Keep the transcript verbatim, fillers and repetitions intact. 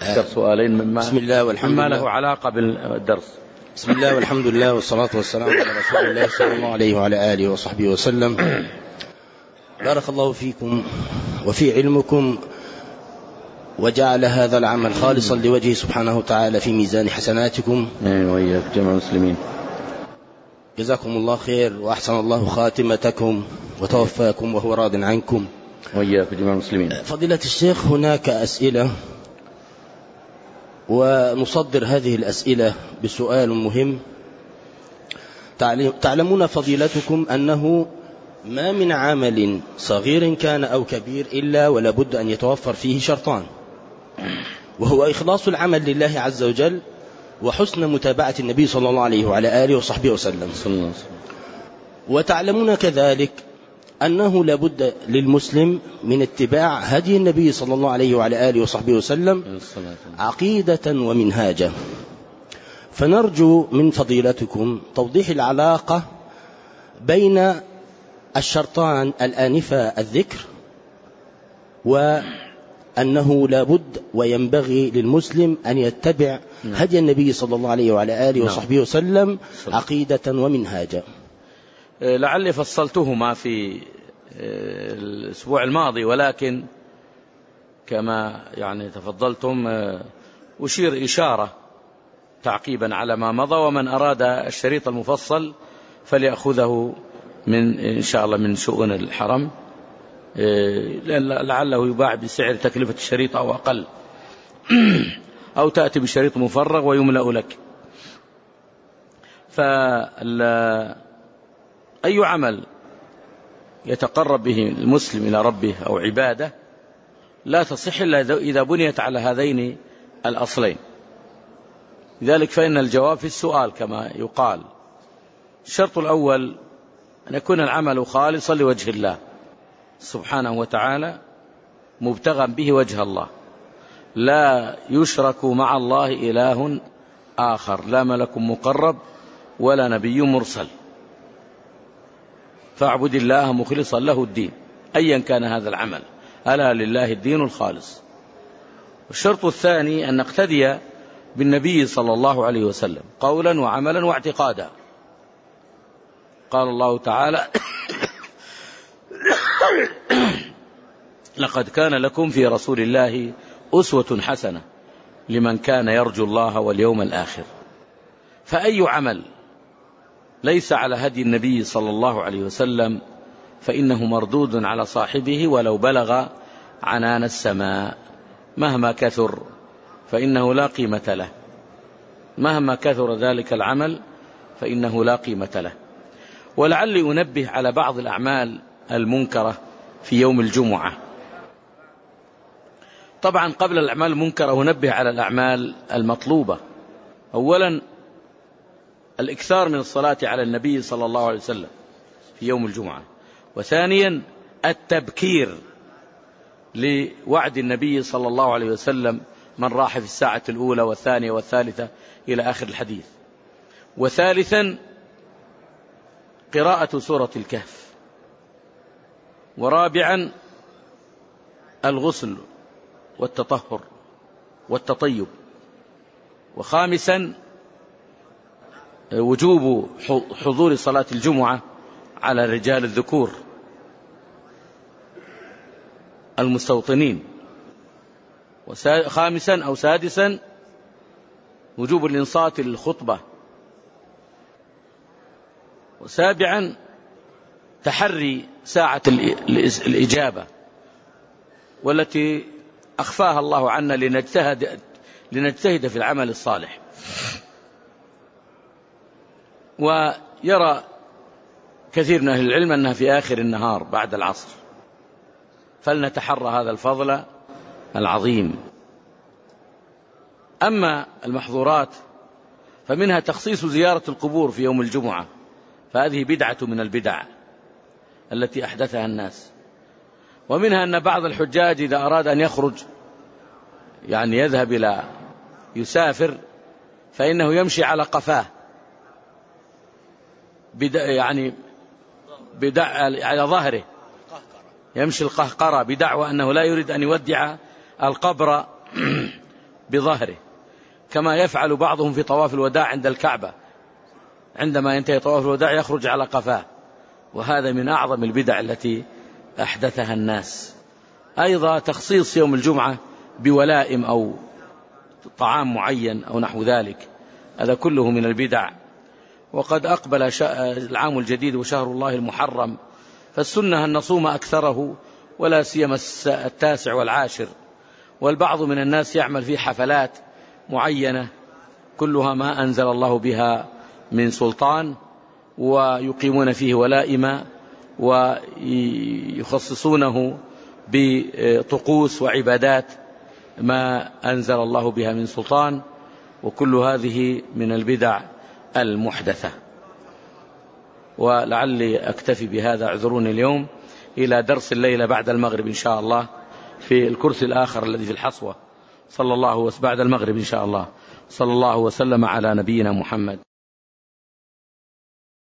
أكثر سؤالين مما بسم الله والحمد لله مما له علاقة بالدرس. بسم الله والحمد لله والصلاة والسلام على رسول الله صلى الله عليه وعلى آله وصحبه وسلم. بارك الله فيكم وفي علمكم، وجعل هذا العمل خالصا لوجهه سبحانه وتعالى في ميزان حسناتكم. آمين وإياك جميع المسلمين. جزاكم الله خير وأحسن الله خاتمتكم وتوفاكم وهو راض عنكم. وإياك جميع المسلمين. فضيلة الشيخ، هناك أسئلة، ونصدر هذه الأسئلة بسؤال مهم. تعلمون فضيلتكم أنه ما من عمل صغير كان أو كبير إلا ولابد أن يتوفر فيه شرطان، وهو إخلاص العمل لله عز وجل وحسن متابعة النبي صلى الله عليه وعلى آله وصحبه وسلم. وتعلمون كذلك أنه لابد للمسلم من اتباع هدي النبي صلى الله عليه وعلى آله وصحبه وسلم عقيدة ومنهاجا. فنرجو من فضيلتكم توضيح العلاقة بين الشرطان الآنفة الذكر، وأنه لابد وينبغي للمسلم أن يتبع هدي النبي صلى الله عليه وعلى آله وصحبه وسلم عقيدة ومنهاجا. لعلي فصلتهما في الأسبوع الماضي، ولكن كما يعني تفضلتم أشير إشارة تعقيبا على ما مضى، ومن أراد الشريط المفصل فليأخذه من إن شاء الله من شؤون الحرم، لعله يباع بسعر تكلفة الشريط أو أقل، أو تأتي بشريط مفرغ ويملأ لك. فأي عمل يتقرب به المسلم إلى ربه أو عبادة لا تصح إلا إذا بنيت على هذين الأصلين. لذلك فإن الجواب في السؤال كما يقال. الشرط الأول أن يكون العمل خالصا لوجه الله سبحانه وتعالى، مبتغا به وجه الله، لا يشرك مع الله إله آخر، لا ملك مقرب ولا نبي مرسل، فاعبد الله مخلصا له الدين أيا كان هذا العمل، ألا لله الدين الخالص. الشرط الثاني أن نقتدي بالنبي صلى الله عليه وسلم قولا وعملا واعتقادا. قال الله تعالى: لقد كان لكم في رسول الله أسوة حسنة لمن كان يرجو الله واليوم الآخر. فأي عمل ليس على هدي النبي صلى الله عليه وسلم فإنه مردود على صاحبه ولو بلغ عنان السماء، مهما كثر فإنه لا قيمة له، مهما كثر ذلك العمل فإنه لا قيمة له. ولعلي أنبه على بعض الأعمال المنكرة في يوم الجمعة. طبعا قبل الأعمال المنكرة أنبه على الأعمال المطلوبة. أولا الإكثار من الصلاة على النبي صلى الله عليه وسلم في يوم الجمعة. وثانيا التبكير لوعد النبي صلى الله عليه وسلم: من راح في الساعة الأولى والثانية والثالثة إلى آخر الحديث. وثالثا قراءة سورة الكهف. ورابعا الغسل والتطهر والتطيب. وخامسا وجوب حضور صلاة الجمعة على الرجال الذكور المستوطنين. وخامسا أو سادسا وجوب الإنصات للخطبة. وسابعا تحري ساعة الإجابة، والتي أخفاها الله عنا لنجتهد, لنجتهد في العمل الصالح. ويرى كثير من أهل العلم أنها في آخر النهار بعد العصر، فلنتحرى هذا الفضل العظيم. أما المحظورات فمنها تخصيص زيارة القبور في يوم الجمعة، فهذه بدعة من البدع التي أحدثها الناس. ومنها أن بعض الحجاج إذا أراد أن يخرج يعني يذهب إلى يسافر فإنه يمشي على قفاه بدع يعني بدع على ظهره، يمشي القهقرة بدعوى أنه لا يريد أن يودع القبر بظهره، كما يفعل بعضهم في طواف الوداع عند الكعبة، عندما ينتهي طواف الوداع يخرج على قفاه، وهذا من أعظم البدع التي أحدثها الناس. أيضا تخصيص يوم الجمعة بولائم أو طعام معين أو نحو ذلك، هذا كله من البدع. وقد أقبل العام الجديد وشهر الله المحرم، فالسنة أن نصوم أكثره، ولا سيما التاسع والعاشر. والبعض من الناس يعمل في حفلات معينة كلها ما أنزل الله بها من سلطان، ويقيمون فيه ولائم ويخصصونه بطقوس وعبادات ما أنزل الله بها من سلطان، وكل هذه من البدع المحدثة. ولعلي أكتفي بهذا، اعذروني اليوم، إلى درس الليلة بعد المغرب إن شاء الله في الكرسي الآخر الذي في الحصوة، صلى الله وسلم بعد المغرب إن شاء الله، صلى الله وسلم على نبينا محمد.